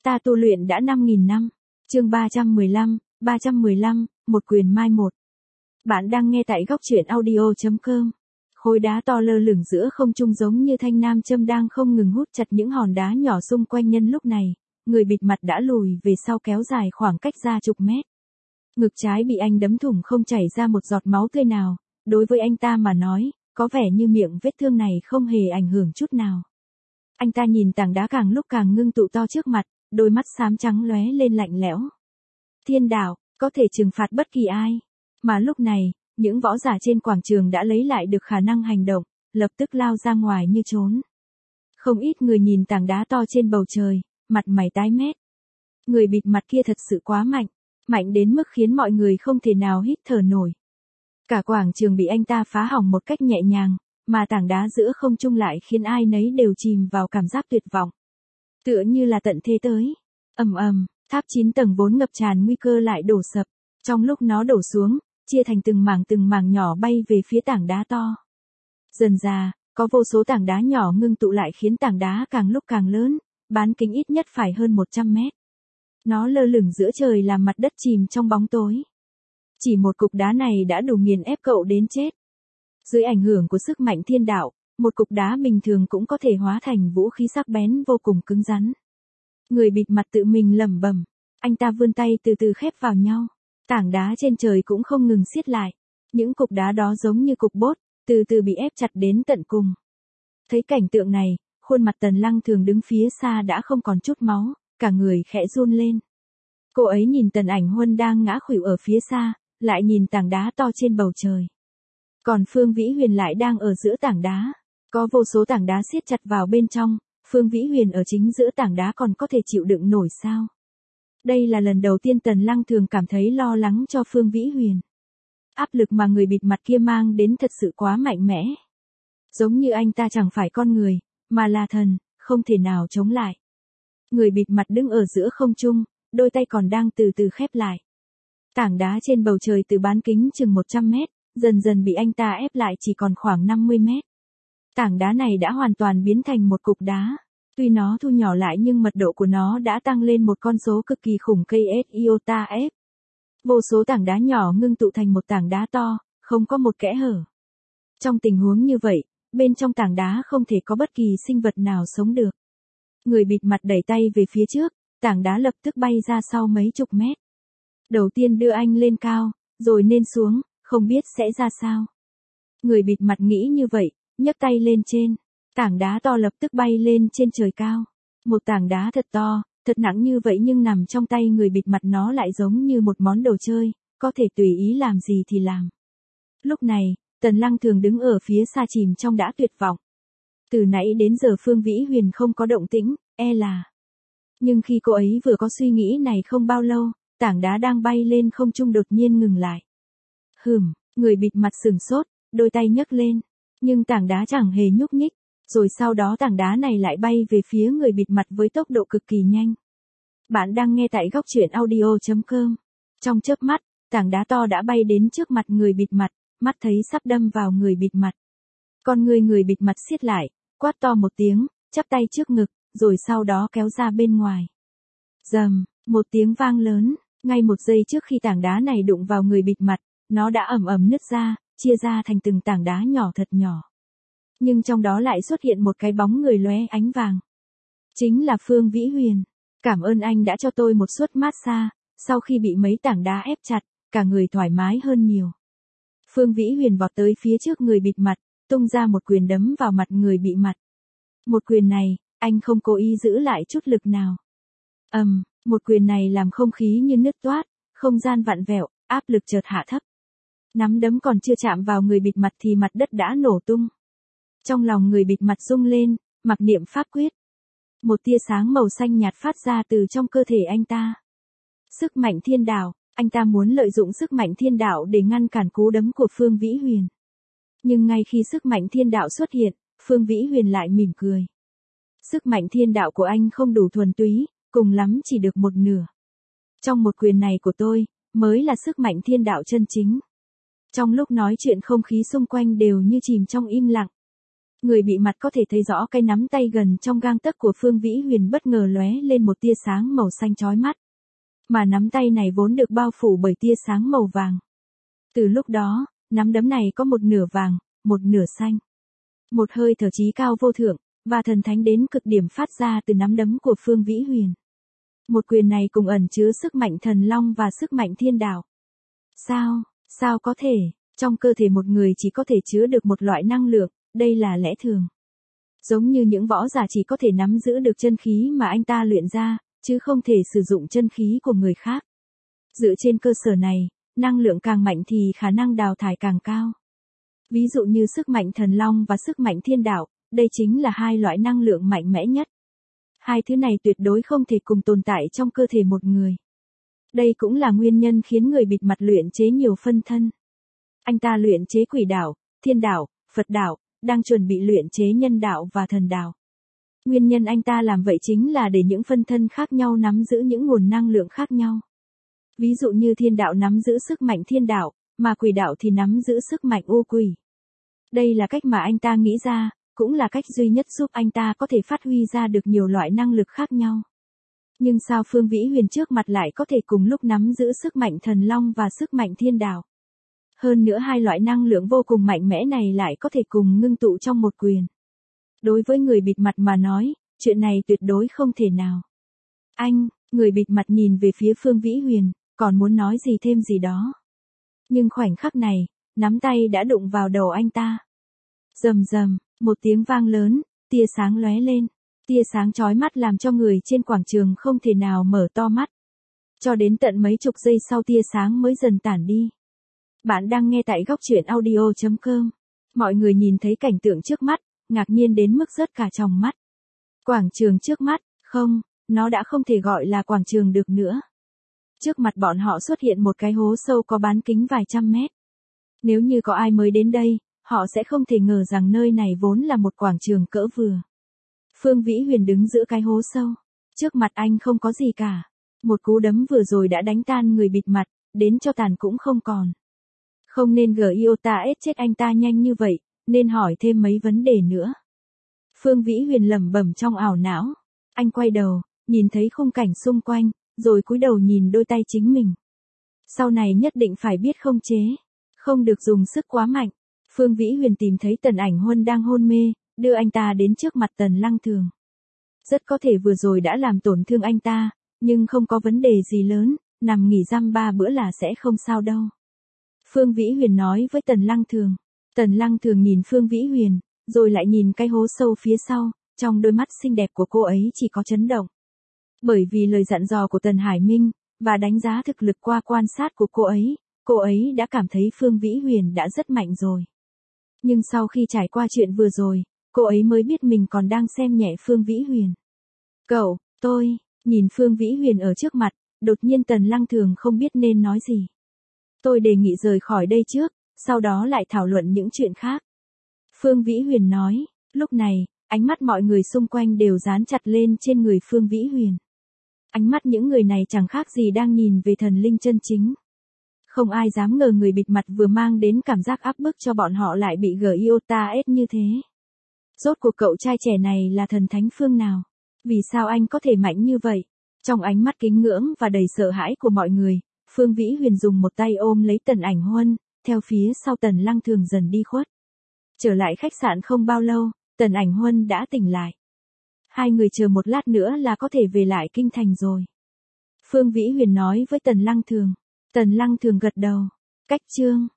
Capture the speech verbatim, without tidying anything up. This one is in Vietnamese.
ta tu luyện đã năm nghìn năm. Chương ba trăm mười lăm, ba trăm mười lăm, một quyền mai một. Bạn đang nghe tại góc truyện audio chấm com. Khối đá to lơ lửng giữa không trung giống như thanh nam châm đang không ngừng hút chặt những hòn đá nhỏ xung quanh nhân lúc này, người bịt mặt đã lùi về sau kéo dài khoảng cách ra chục mét. Ngực trái bị anh đấm thủng không chảy ra một giọt máu tươi nào, đối với anh ta mà nói, có vẻ như miệng vết thương này không hề ảnh hưởng chút nào. Anh ta nhìn tảng đá càng lúc càng ngưng tụ to trước mặt, đôi mắt xám trắng lóe lên lạnh lẽo. Thiên đạo, có thể trừng phạt bất kỳ ai. Mà lúc này, những võ giả trên quảng trường đã lấy lại được khả năng hành động, lập tức lao ra ngoài như trốn. Không ít người nhìn tảng đá to trên bầu trời, mặt mày tái mét. Người bịt mặt kia thật sự quá mạnh, mạnh đến mức khiến mọi người không thể nào hít thở nổi. Cả quảng trường bị anh ta phá hỏng một cách nhẹ nhàng, mà tảng đá giữa không trung lại khiến ai nấy đều chìm vào cảm giác tuyệt vọng. Tựa như là tận thế tới. Ầm ầm, tháp chín tầng vốn ngập tràn nguy cơ lại đổ sập, trong lúc nó đổ xuống, chia thành từng mảng từng mảng nhỏ bay về phía tảng đá to. Dần dà, có vô số tảng đá nhỏ ngưng tụ lại khiến tảng đá càng lúc càng lớn, bán kính ít nhất phải hơn một trăm mét. Nó lơ lửng giữa trời làm mặt đất chìm trong bóng tối. Chỉ một cục đá này đã đủ nghiền ép cậu đến chết. Dưới ảnh hưởng của sức mạnh thiên đạo, một cục đá bình thường cũng có thể hóa thành vũ khí sắc bén vô cùng cứng rắn. Người bịt mặt tự mình lẩm bẩm, anh ta vươn tay từ từ khép vào nhau. Tảng đá trên trời cũng không ngừng siết lại. Những cục đá đó giống như cục bốt, từ từ bị ép chặt đến tận cùng. Thấy cảnh tượng này, khuôn mặt Tần Lăng Thường đứng phía xa đã không còn chút máu, cả người khẽ run lên. Cô ấy nhìn Tần Ảnh Huân đang ngã khuỵu ở phía xa, lại nhìn tảng đá to trên bầu trời. Còn Phương Vĩ Huyền lại đang ở giữa tảng đá. Có vô số tảng đá siết chặt vào bên trong, Phương Vĩ Huyền ở chính giữa tảng đá còn có thể chịu đựng nổi sao? Đây là lần đầu tiên Tần Lăng Thường cảm thấy lo lắng cho Phương Vĩ Huyền. Áp lực mà người bịt mặt kia mang đến thật sự quá mạnh mẽ. Giống như anh ta chẳng phải con người, mà là thần, không thể nào chống lại. Người bịt mặt đứng ở giữa không trung, đôi tay còn đang từ từ khép lại. Tảng đá trên bầu trời từ bán kính chừng một trăm mét, dần dần bị anh ta ép lại chỉ còn khoảng năm mươi mét. Tảng đá này đã hoàn toàn biến thành một cục đá. Tuy nó thu nhỏ lại nhưng mật độ của nó đã tăng lên một con số cực kỳ khủng K S iota F. Vô số tảng đá nhỏ ngưng tụ thành một tảng đá to, không có một kẽ hở. Trong tình huống như vậy, bên trong tảng đá không thể có bất kỳ sinh vật nào sống được. Người bịt mặt đẩy tay về phía trước, tảng đá lập tức bay ra sau mấy chục mét. Đầu tiên đưa anh lên cao, rồi nên xuống, không biết sẽ ra sao. Người bịt mặt nghĩ như vậy, nhấc tay lên trên. Tảng đá to lập tức bay lên trên trời cao. Một tảng đá thật to, thật nặng như vậy nhưng nằm trong tay người bịt mặt nó lại giống như một món đồ chơi, có thể tùy ý làm gì thì làm. Lúc này, Tần Lăng Thường đứng ở phía xa chìm trong đã tuyệt vọng. Từ nãy đến giờ Phương Vĩ Huyền không có động tĩnh, e là. Nhưng khi cô ấy vừa có suy nghĩ này không bao lâu, tảng đá đang bay lên không trung đột nhiên ngừng lại. Hừm, người bịt mặt sừng sốt, đôi tay nhấc lên, nhưng tảng đá chẳng hề nhúc nhích. Rồi sau đó tảng đá này lại bay về phía người bịt mặt với tốc độ cực kỳ nhanh. Bạn đang nghe tại góc truyện audio chấm com. Trong chớp mắt, tảng đá to đã bay đến trước mặt người bịt mặt, mắt thấy sắp đâm vào người bịt mặt. Con người người bịt mặt siết lại, quát to một tiếng, chắp tay trước ngực, rồi sau đó kéo ra bên ngoài. Rầm, một tiếng vang lớn, ngay một giây trước khi tảng đá này đụng vào người bịt mặt, nó đã ầm ầm nứt ra, chia ra thành từng tảng đá nhỏ thật nhỏ. Nhưng trong đó lại xuất hiện một cái bóng người lóe ánh vàng. Chính là Phương Vĩ Huyền. Cảm ơn anh đã cho tôi một suất massage, sau khi bị mấy tảng đá ép chặt, cả người thoải mái hơn nhiều. Phương Vĩ Huyền vọt tới phía trước người bịt mặt, tung ra một quyền đấm vào mặt người bị mặt. Một quyền này, anh không cố ý giữ lại chút lực nào. Ầm, um, một quyền này làm không khí như nứt toát, không gian vặn vẹo, áp lực chợt hạ thấp. Nắm đấm còn chưa chạm vào người bịt mặt thì mặt đất đã nổ tung. Trong lòng người bịt mặt rung lên, mặc niệm pháp quyết. Một tia sáng màu xanh nhạt phát ra từ trong cơ thể anh ta. Sức mạnh thiên đạo, anh ta muốn lợi dụng sức mạnh thiên đạo để ngăn cản cú đấm của Phương Vĩ Huyền. Nhưng ngay khi sức mạnh thiên đạo xuất hiện, Phương Vĩ Huyền lại mỉm cười. Sức mạnh thiên đạo của anh không đủ thuần túy, cùng lắm chỉ được một nửa. Trong một quyền này của tôi, mới là sức mạnh thiên đạo chân chính. Trong lúc nói chuyện không khí xung quanh đều như chìm trong im lặng. Người bị mặt có thể thấy rõ cái nắm tay gần trong gang tấc của Phương Vĩ Huyền bất ngờ lóe lên một tia sáng màu xanh chói mắt. Mà nắm tay này vốn được bao phủ bởi tia sáng màu vàng. Từ lúc đó, nắm đấm này có một nửa vàng, một nửa xanh. Một hơi thở chí cao vô thượng, và thần thánh đến cực điểm phát ra từ nắm đấm của Phương Vĩ Huyền. Một quyền này cùng ẩn chứa sức mạnh thần long và sức mạnh thiên đạo. Sao, sao có thể, trong cơ thể một người chỉ có thể chứa được một loại năng lượng, đây là lẽ thường. Giống như những võ giả chỉ có thể nắm giữ được chân khí mà anh ta luyện ra, chứ không thể sử dụng chân khí của người khác. Dựa trên cơ sở này, năng lượng càng mạnh thì khả năng đào thải càng cao. Ví dụ như sức mạnh thần long và sức mạnh thiên đạo, đây chính là hai loại năng lượng mạnh mẽ nhất. Hai thứ này tuyệt đối không thể cùng tồn tại trong cơ thể một người. Đây cũng là nguyên nhân khiến người bịt mặt luyện chế nhiều phân thân. Anh ta luyện chế quỷ đạo, thiên đạo, Phật đạo, đang chuẩn bị luyện chế nhân đạo và thần đạo. Nguyên nhân anh ta làm vậy chính là để những phân thân khác nhau nắm giữ những nguồn năng lượng khác nhau. Ví dụ như thiên đạo nắm giữ sức mạnh thiên đạo, mà quỷ đạo thì nắm giữ sức mạnh u quỷ. Đây là cách mà anh ta nghĩ ra, cũng là cách duy nhất giúp anh ta có thể phát huy ra được nhiều loại năng lực khác nhau. Nhưng sao Phương Vĩ Huyền trước mặt lại có thể cùng lúc nắm giữ sức mạnh thần long và sức mạnh thiên đạo? Hơn nữa hai loại năng lượng vô cùng mạnh mẽ này lại có thể cùng ngưng tụ trong một quyền. Đối với người bịt mặt mà nói, chuyện này tuyệt đối không thể nào. Anh, người bịt mặt nhìn về phía Phương Vĩ Huyền, còn muốn nói gì thêm gì đó. Nhưng khoảnh khắc này, nắm tay đã đụng vào đầu anh ta. Rầm rầm, một tiếng vang lớn, tia sáng lóe lên. Tia sáng chói mắt làm cho người trên quảng trường không thể nào mở to mắt. Cho đến tận mấy chục giây sau tia sáng mới dần tản đi. Bạn đang nghe tại góc truyện audio chấm com. Mọi người nhìn thấy cảnh tượng trước mắt, ngạc nhiên đến mức rớt cả tròng mắt. Quảng trường trước mắt, không, nó đã không thể gọi là quảng trường được nữa. Trước mặt bọn họ xuất hiện một cái hố sâu có bán kính vài trăm mét. Nếu như có ai mới đến đây, họ sẽ không thể ngờ rằng nơi này vốn là một quảng trường cỡ vừa. Phương Vĩ Huyền đứng giữa cái hố sâu. Trước mặt anh không có gì cả. Một cú đấm vừa rồi đã đánh tan người bịt mặt, đến cho tàn cũng không còn. Không nên gờ iota ết chết anh ta nhanh như vậy, nên hỏi thêm mấy vấn đề nữa. Phương Vĩ Huyền lẩm bẩm trong ảo não. Anh quay đầu, nhìn thấy khung cảnh xung quanh, rồi cúi đầu nhìn đôi tay chính mình. Sau này nhất định phải biết khống chế, không được dùng sức quá mạnh. Phương Vĩ Huyền tìm thấy Tần Ảnh Huân đang hôn mê, đưa anh ta đến trước mặt Tần Lăng Thường. Rất có thể vừa rồi đã làm tổn thương anh ta, nhưng không có vấn đề gì lớn, nằm nghỉ dăm ba bữa là sẽ không sao đâu. Phương Vĩ Huyền nói với Tần Lăng Thường. Tần Lăng Thường nhìn Phương Vĩ Huyền, rồi lại nhìn cái hố sâu phía sau, trong đôi mắt xinh đẹp của cô ấy chỉ có chấn động. Bởi vì lời dặn dò của Tần Hải Minh, và đánh giá thực lực qua quan sát của cô ấy, cô ấy đã cảm thấy Phương Vĩ Huyền đã rất mạnh rồi. Nhưng sau khi trải qua chuyện vừa rồi, cô ấy mới biết mình còn đang xem nhẹ Phương Vĩ Huyền. Cậu, tôi, nhìn Phương Vĩ Huyền ở trước mặt, đột nhiên Tần Lăng Thường không biết nên nói gì. Tôi đề nghị rời khỏi đây trước, sau đó lại thảo luận những chuyện khác. Phương Vĩ Huyền nói, lúc này, ánh mắt mọi người xung quanh đều dán chặt lên trên người Phương Vĩ Huyền. Ánh mắt những người này chẳng khác gì đang nhìn về thần linh chân chính. Không ai dám ngờ người bịt mặt vừa mang đến cảm giác áp bức cho bọn họ lại bị gờ iota ết như thế. Rốt cuộc cậu trai trẻ này là thần thánh phương nào? Vì sao anh có thể mạnh như vậy? Trong ánh mắt kính ngưỡng và đầy sợ hãi của mọi người, Phương Vĩ Huyền dùng một tay ôm lấy Tần Ảnh Huân, theo phía sau Tần Lăng Thường dần đi khuất. Trở lại khách sạn không bao lâu, Tần Ảnh Huân đã tỉnh lại. Hai người chờ một lát nữa là có thể về lại kinh thành rồi. Phương Vĩ Huyền nói với Tần Lăng Thường. Tần Lăng Thường gật đầu. Cách chương.